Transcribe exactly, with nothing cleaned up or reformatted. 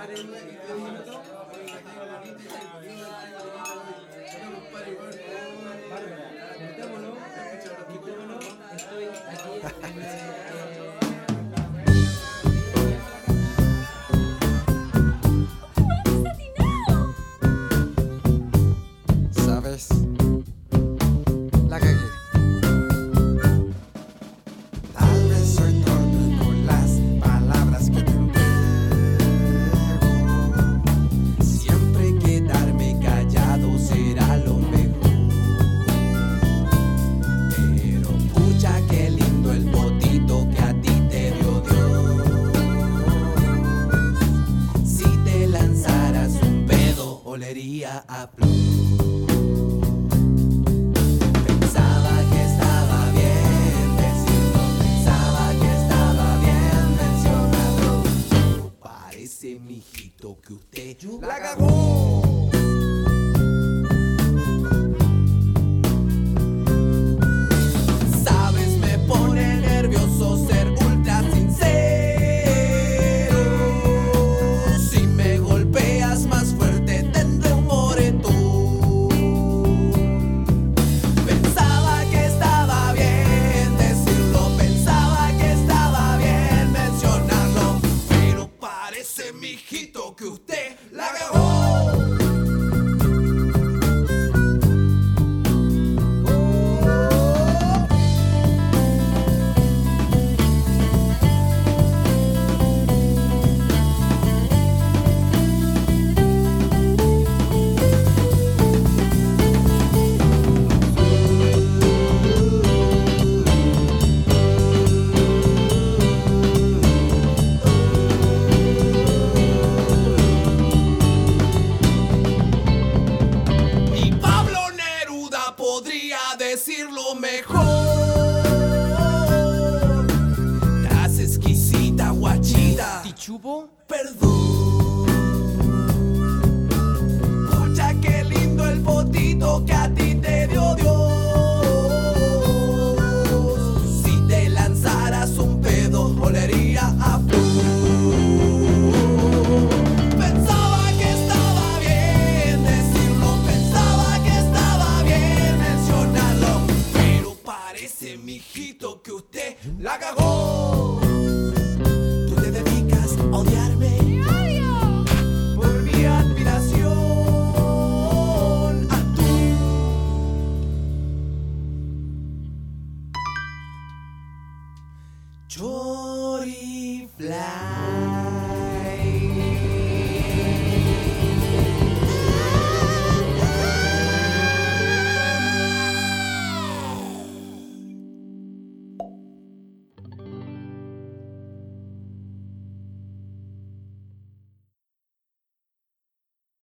¿Sabes? La cagué. Tal vez soy torpe con las palabras que te entrego. Siempre quedarme callado será lo mejor. Pero pucha, qué lindo el potito que a ti te dio Dios. Si te lanzaras un pedo, olería a flor. Mijito, que usted la cagó. Sabes, me pone nervioso ser ultra sincero. Si me golpeas más fuerte tendré un moretón. Pensaba que estaba bien decirlo, pensaba que estaba bien mencionarlo, pero parece, mijito, que usted la cagó. Decirlo mejor. Estás exquisita, guachita. ¿Te chupo? Perdón. Pucha, qué lindo el potito que a ti te dio Dios. Si te lanzaras un pedo, olería a flor. Mijito, que usted la cagó. Tú te dedicas a odiarme por mi admiración a tú. Chorifla.